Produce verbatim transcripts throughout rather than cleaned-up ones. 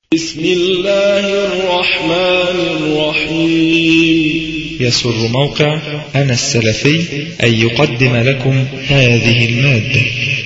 بسم الله الرحمن الرحيم. يسر موقع أنا السلفي أن يقدم لكم هذه المادة.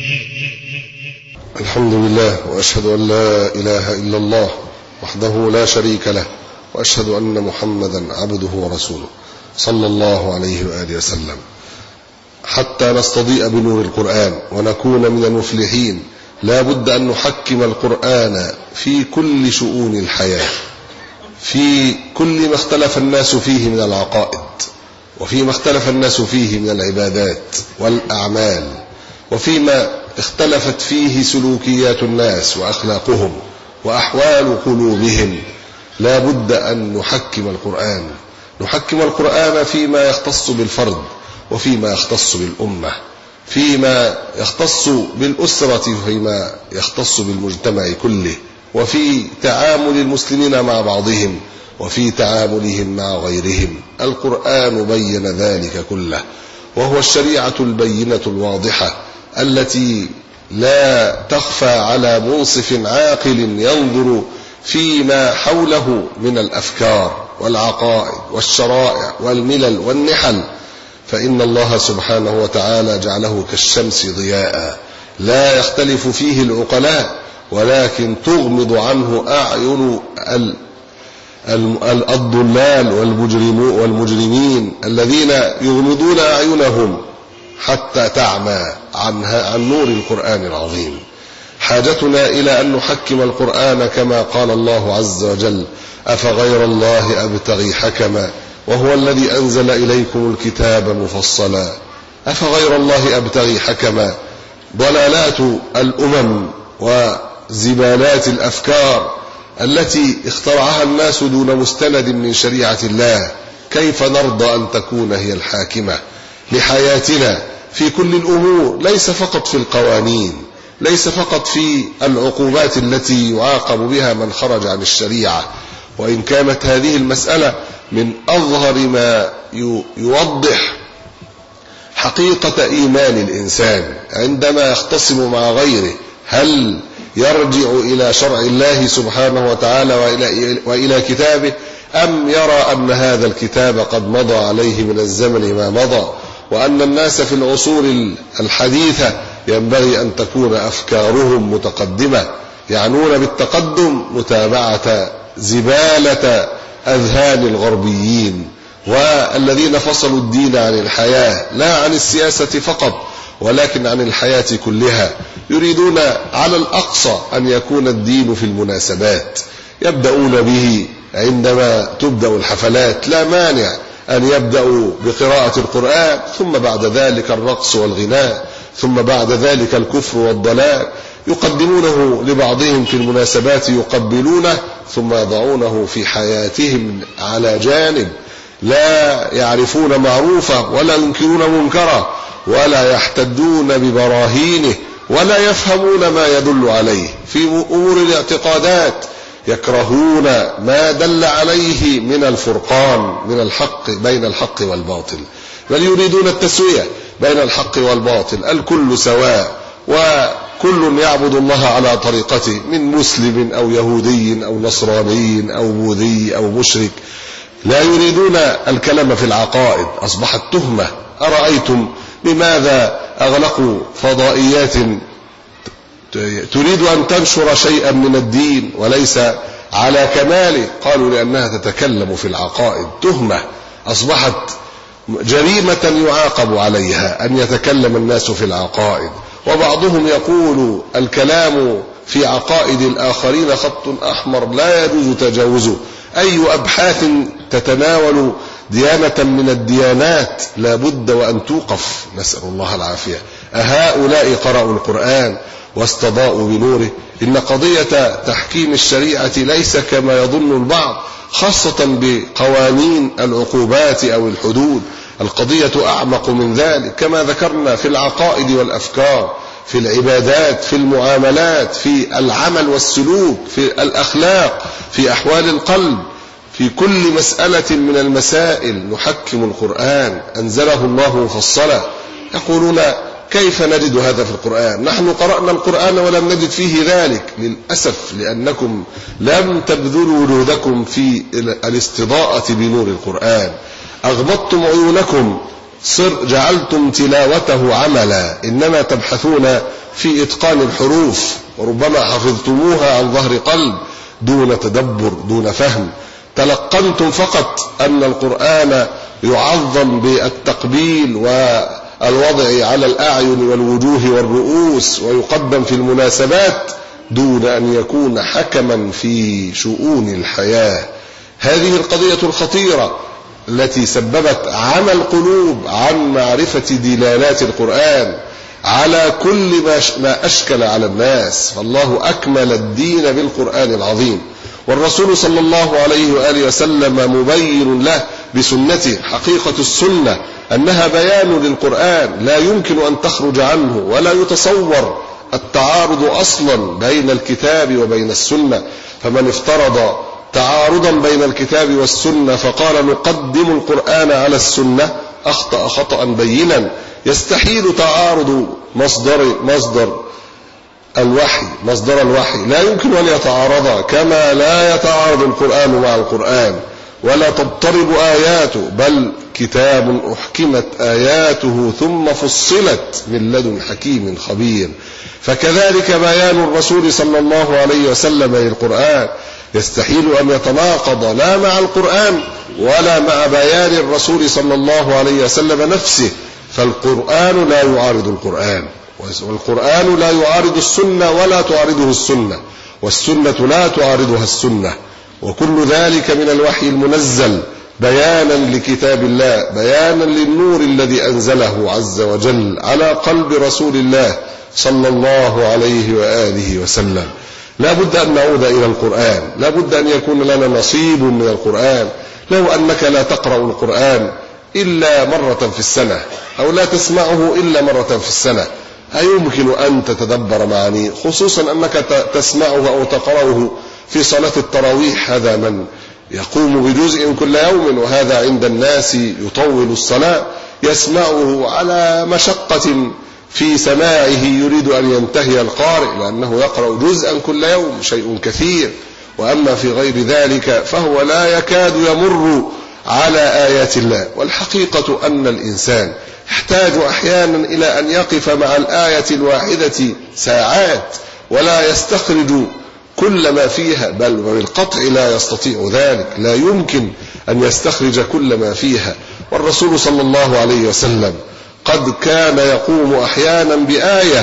الحمد لله، وأشهد أن لا إله إلا الله وحده لا شريك له، وأشهد أن محمدا عبده ورسوله صلى الله عليه وآله وسلم. حتى نستضيء بنور القرآن ونكون من المفلحين لا بد أن نحكم القرآن في كل شؤون الحياة، في كل ما اختلف الناس فيه من العقائد، وفيما اختلف الناس فيه من العبادات والأعمال، وفيما اختلفت فيه سلوكيات الناس وأخلاقهم وأحوال قلوبهم. لا بد أن نحكم القرآن نحكم القرآن فيما يختص بالفرد، وفيما يختص بالأمة، فيما يختص بالأسرة، وفيما يختص بالمجتمع كله، وفي تعامل المسلمين مع بعضهم، وفي تعاملهم مع غيرهم. القرآن بين ذلك كله، وهو الشريعة البينة الواضحة التي لا تخفى على منصف عاقل ينظر فيما حوله من الأفكار والعقائد والشرائع والملل والنحل. فإن الله سبحانه وتعالى جعله كالشمس ضياء لا يختلف فيه العقلاء، ولكن تغمض عنه أعين الضلال والمجرمين الذين يغمضون أعينهم حتى تعمى عن نور القرآن العظيم. حاجتنا إلى أن نحكم القرآن كما قال الله عز وجل: أفغير الله أبتغي حكما وهو الذي أنزل إليكم الكتاب مفصلا. أفغير الله أبتغي حكما. ضلالات الأمم وزبالات الأفكار التي اخترعها الناس دون مستند من شريعة الله، كيف نرضى أن تكون هي الحاكمة لحياتنا في كل الأمور، ليس فقط في القوانين، ليس فقط في العقوبات التي يعاقب بها من خرج عن الشريعة. وإن كانت هذه المسألة من أظهر ما يوضح حقيقة إيمان الإنسان عندما يختصم مع غيره، هل يرجع إلى شرع الله سبحانه وتعالى وإلى, وإلى كتابه، أم يرى أن هذا الكتاب قد مضى عليه من الزمن ما مضى، وأن الناس في العصور الحديثة ينبغي أن تكون أفكارهم متقدمة، يعنون بالتقدم متابعة زبالة أذهان الغربيين والذين فصلوا الدين عن الحياة، لا عن السياسة فقط ولكن عن الحياة كلها. يريدون على الأقصى أن يكون الدين في المناسبات، يبدأون به عندما تبدأ الحفلات، لا مانع أن يبدأوا بقراءة القرآن، ثم بعد ذلك الرقص والغناء، ثم بعد ذلك الكفر والضلال. يقدمونه لبعضهم في المناسبات يقبلونه، ثم يضعونه في حياتهم على جانب، لا يعرفون معروفة ولا ينكرون منكرا ولا يحتدون ببراهينه ولا يفهمون ما يدل عليه. في أمور الاعتقادات يكرهون ما دل عليه من الفرقان من الحق بين الحق والباطل، بل يريدون التسوية بين الحق والباطل، الكل سواء وكل يعبد الله على طريقته، من مسلم أو يهودي أو نصراني أو بوذي أو مشرك. لا يريدون الكلام في العقائد، أصبحت تهمة. أرأيتم لماذا أغلقوا فضائيات تريد أن تنشر شيئا من الدين وليس على كماله؟ قالوا لأنها تتكلم في العقائد. تهمة أصبحت جريمة يعاقب عليها أن يتكلم الناس في العقائد. وبعضهم يقول الكلام في عقائد الآخرين خط أحمر لا يجوز تجاوزه. أي أبحاث تتناول ديانة من الديانات لا بد وأن توقف، نسأل الله العافية. أهؤلاء قرأوا القرآن واستضاءوا بنوره؟ إن قضية تحكيم الشريعة ليس كما يظن البعض، خاصة بقوانين العقوبات أو الحدود. القضية أعمق من ذلك، كما ذكرنا في العقائد والأفكار، في العبادات، في المعاملات، في العمل والسلوك، في الأخلاق، في أحوال القلب. في كل مسألة من المسائل نحكم القرآن، أنزله الله مفصلا. يقولون كيف نجد هذا في القرآن؟ نحن قرأنا القرآن ولم نجد فيه ذلك للأسف، لأنكم لم تبذلوا جهدكم في الاستضاءة بنور القرآن، أغمضتم عيونكم، صر جعلتم تلاوته عملا، إنما تبحثون في إتقان الحروف، وربما حفظتموها عن ظهر قلب دون تدبر دون فهم. تلقنتم فقط أن القرآن يعظم بالتقبيل والوضع على الأعين والوجوه والرؤوس ويقدم في المناسبات دون أن يكون حكما في شؤون الحياة. هذه القضية الخطيرة التي سببت عمى القلوب عن معرفة دلالات القرآن على كل ما أشكل على الناس. فالله أكمل الدين بالقرآن العظيم، والرسول صلى الله عليه وآله وسلم مبين له بسنته. حقيقة السنة أنها بيان للقرآن لا يمكن أن تخرج عنه، ولا يتصور التعارض أصلا بين الكتاب وبين السنة. فمن افترض تعارضا بين الكتاب والسنة فقال نقدم القرآن على السنة أخطأ خطأ بينا. يستحيل تعارض مصدر مصدر الوحي مصدر الوحي لا يمكن أن يتعارضا، كما لا يتعارض القرآن مع القرآن ولا تضطرب آياته، بل كتاب أحكمت آياته ثم فصلت من لدن حكيم خبير. فكذلك بيان الرسول صلى الله عليه وسلم للقرآن يستحيل أن يتناقض لا مع القرآن ولا مع بيان الرسول صلى الله عليه وسلم نفسه. فالقرآن لا يعارض القرآن، والقرآن لا يعارض السنة ولا تعارضه السنة، والسنة لا تعارضها السنة، وكل ذلك من الوحي المنزل بيانا لكتاب الله، بيانا للنور الذي أنزله عز وجل على قلب رسول الله صلى الله عليه وآله وسلم. لا بد أن نعود إلى القرآن، لا بد أن يكون لنا نصيب من القرآن. لو أنك لا تقرأ القرآن إلا مرة في السنة أو لا تسمعه إلا مرة في السنة، أيمكن أن تتدبر معانيه؟ خصوصا أنك تسمعه أو تقرأه في صلاة التراويح. هذا من يقوم بجزء كل يوم، وهذا عند الناس يطول الصلاة، يسمعه على مشقة في سماعه، يريد أن ينتهي القارئ لأنه يقرأ جزءا كل يوم، شيء كثير. وأما في غير ذلك فهو لا يكاد يمر على آيات الله. والحقيقة أن الإنسان يحتاج أحيانا إلى أن يقف مع الآية الواحدة ساعات ولا يستخرج كل ما فيها، بل بالقطع لا يستطيع ذلك، لا يمكن أن يستخرج كل ما فيها. والرسول صلى الله عليه وسلم قد كان يقوم أحيانا بآية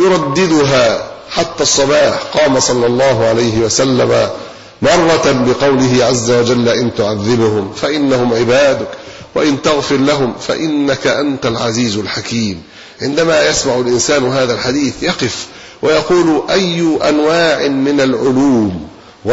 يرددها حتى الصباح. قام صلى الله عليه وسلم مرة بقوله عز وجل إن تعذبهم فإنهم عبادك وإن تغفر لهم فإنك أنت العزيز الحكيم. عندما يسمع الإنسان هذا الحديث يقف ويقول أي أنواع من العلوم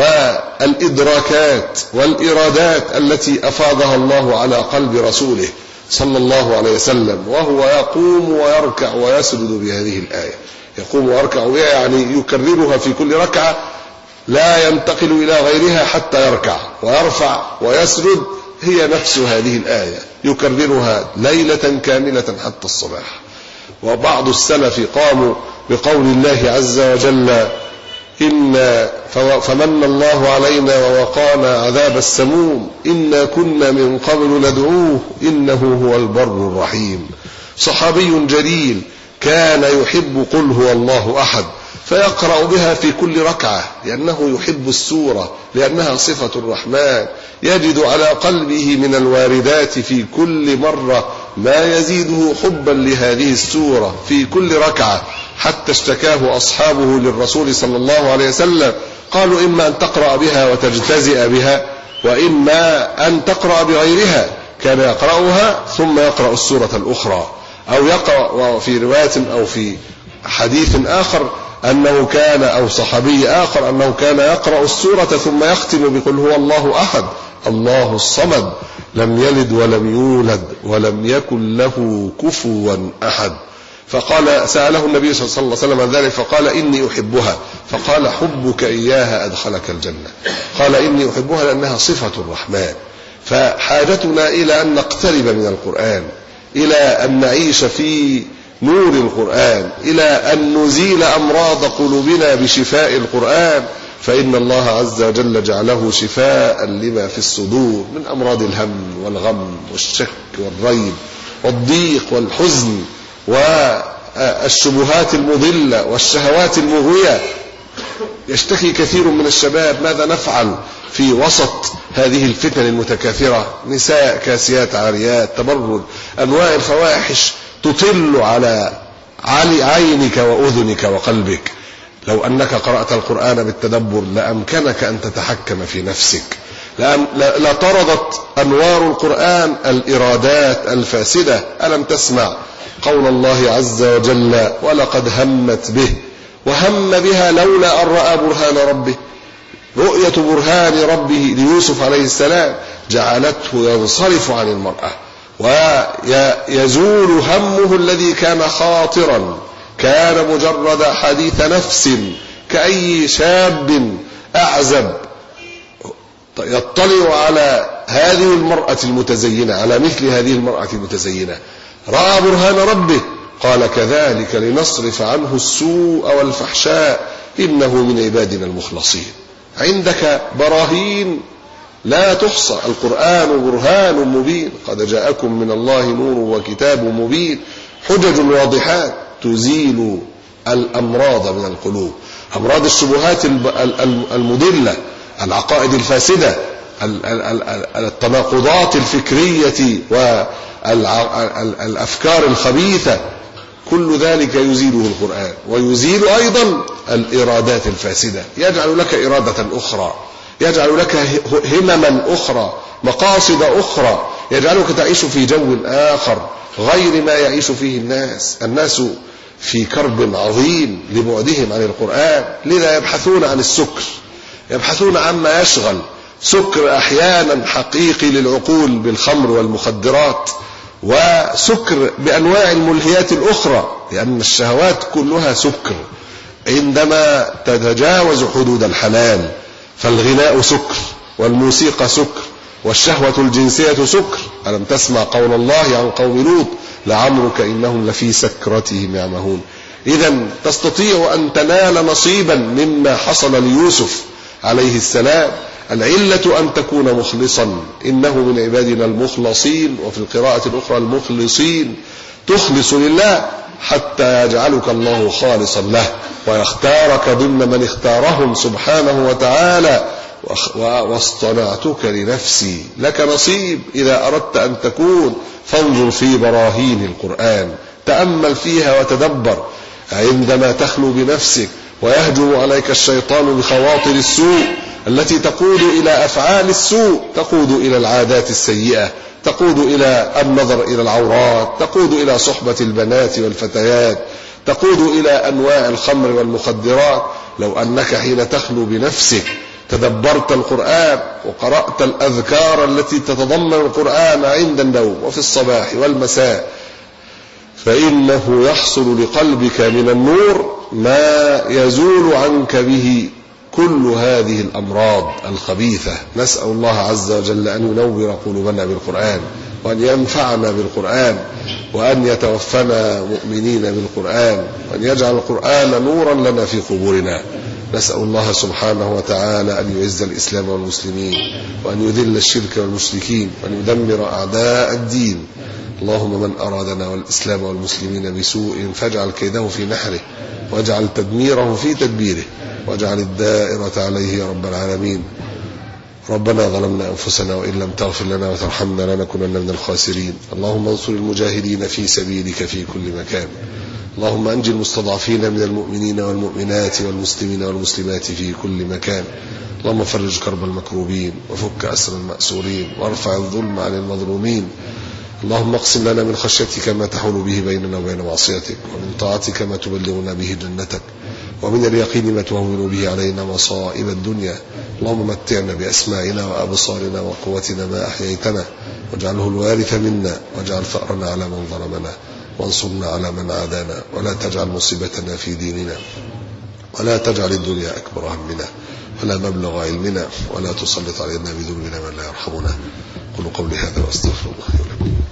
والإدراكات والإرادات التي أفاضها الله على قلب رسوله صلى الله عليه وسلم، وهو يقوم ويركع ويسجد بهذه الآية. يقوم ويركع بها يعني يكررها في كل ركعة، لا ينتقل إلى غيرها حتى يركع ويرفع ويسجد، هي نفس هذه الآية يكررها ليلة كاملة حتى الصباح. وبعض السلف قاموا بقول الله عز وجل إن فمن الله علينا ووقانا عذاب السموم إنا كنا من قبل ندعوه إنه هو البر الرحيم. صحابي جليل كان يحب قل هو الله أحد، فيقرأ بها في كل ركعة لأنه يحب السورة، لأنها صفة الرحمن، يجد على قلبه من الواردات في كل مرة ما يزيده حبا لهذه السورة في كل ركعة، حتى اشتكاه أصحابه للرسول صلى الله عليه وسلم، قالوا إما أن تقرأ بها وتجتزئ بها وإما أن تقرأ بغيرها. كان يقرأها ثم يقرأ السورة الأخرى، أو يقرأ في رواية أو في حديث آخر أنه كان أو صحابي آخر أنه كان يقرأ السورة ثم يختم بقل هو الله أحد الله الصمد لم يلد ولم يولد ولم يكن له كفوا أحد. فقال سأله النبي صلى الله عليه وسلم عن ذلك فقال إني أحبها، فقال حبك إياها أدخلك الجنة. قال إني أحبها لأنها صفة الرحمن. فحاجتنا إلى أن نقترب من القرآن، إلى أن نعيش في نور القرآن، إلى أن نزيل أمراض قلوبنا بشفاء القرآن، فإن الله عز وجل جعله شفاء لما في الصدور من أمراض الهم والغم والشك والريب والضيق والحزن والشبهات المضلة والشهوات المغوية. يشتكي كثير من الشباب: ماذا نفعل في وسط هذه الفتن المتكاثرة؟ نساء كاسيات عاريات، تبرج، أنواع الفواحش تطل على عينك وأذنك وقلبك. لو أنك قرأت القرآن بالتدبر لأمكنك أن تتحكم في نفسك، لطردت أنوار القرآن الإرادات الفاسدة. ألم تسمع قول الله عز وجل: ولقد همت به وهم بها لولا أن رأى برهان ربه. رؤية برهان ربه ليوسف عليه السلام جعلته ينصرف عن المرأة ويزول همه الذي كان خاطرا، كان مجرد حديث نفس كأي شاب أعزب يطلع على هذه المرأة المتزينة، على مثل هذه المرأة المتزينة، رأى برهان ربه قال: كذلك لنصرف عنه السوء والفحشاء إنه من عبادنا المخلصين. عندك براهين لا تحصى، القرآن برهان مبين، قد جاءكم من الله نور وكتاب مبين، حجج واضحات تزيل الأمراض من القلوب، أمراض الشبهات المضلة، العقائد الفاسدة، التناقضات الفكرية والأفكار الخبيثة، كل ذلك يزيله القرآن. ويزيل أيضا الإرادات الفاسدة، يجعل لك إرادة أخرى، يجعل لك همما أخرى، مقاصد أخرى، يجعلك تعيش في جو آخر غير ما يعيش فيه الناس. الناس في كرب عظيم لبعدهم عن القرآن، لذا يبحثون عن السكر، يبحثون عما يشغل. سكر أحيانا حقيقي للعقول بالخمر والمخدرات، وسكر بأنواع الملهيات الأخرى، لأن الشهوات كلها سكر عندما تتجاوز حدود الحلال. فالغناء سكر، والموسيقى سكر، والشهوة الجنسية سكر. ألم تسمع قول الله عن قوم لوط: لعمرك إنهم لفي سكرتهم يعمهون. إذا تستطيع أن تنال نصيبا مما حصل ليوسف عليه السلام. العلة أن تكون مخلصا، إنه من عبادنا المخلصين، وفي القراءة الأخرى المخلصين. تخلص لله حتى يجعلك الله خالصا له، ويختارك ضمن من اختارهم سبحانه وتعالى. واصطنعتك لنفسي، لك نصيب إذا أردت أن تكون. فانظر في براهين القرآن، تأمل فيها وتدبر. عندما تخلو بنفسك ويهجم عليك الشيطان بخواطر السوء التي تقود إلى أفعال السوء، تقود إلى العادات السيئة، تقود إلى النظر إلى العورات، تقود إلى صحبة البنات والفتيات، تقود إلى أنواع الخمر والمخدرات. لو أنك حين تخلو بنفسك تدبرت القرآن وقرأت الأذكار التي تتضمن القرآن عند النوم وفي الصباح والمساء، فإنه يحصل لقلبك من النور ما يزول عنك به كل هذه الأمراض الخبيثة. نسأل الله عز وجل أن ينور قلوبنا بالقرآن، وأن ينفعنا بالقرآن، وأن يتوفنا مؤمنين بالقرآن، وأن يجعل القرآن نورا لنا في قبورنا. نسأل الله سبحانه وتعالى أن يعز الإسلام والمسلمين، وأن يذل الشرك والمشركين، وأن يدمر أعداء الدين. اللهم من أرادنا والإسلام والمسلمين بسوء فاجعل كيده في نحره، واجعل تدميره في تدبيره، واجعل الدائرة عليه يا رب العالمين. ربنا ظلمنا أنفسنا وإن لم تغفر لنا وترحمنا لنكونن من الخاسرين. اللهم انصر المجاهدين في سبيلك في كل مكان. اللهم أنج المستضعفين من المؤمنين والمؤمنات والمسلمين والمسلمات في كل مكان. اللهم فرج كرب المكروبين، وفك أسر المأسورين، وارفع الظلم عن المظلومين. اللهم اقسم لنا من خشيتك ما تحول به بيننا وبين معصيتك، ومن طاعتك ما تبلغنا به جنتك، ومن اليقين ما تهون به علينا مصائب الدنيا. اللهم متعنا بأسماعنا وأبصارنا وقوتنا ما أحييتنا، واجعله الوارث منا، واجعل ثأرنا على من ظلمنا، وانصرنا على من عادانا، ولا تجعل مصيبتنا في ديننا، ولا تجعل الدنيا أكبر همنا ولا مبلغ علمنا، ولا تسلط علينا بذنوبنا من لا يرحمنا. قولوا قولي هذا واستغفر الله لكم.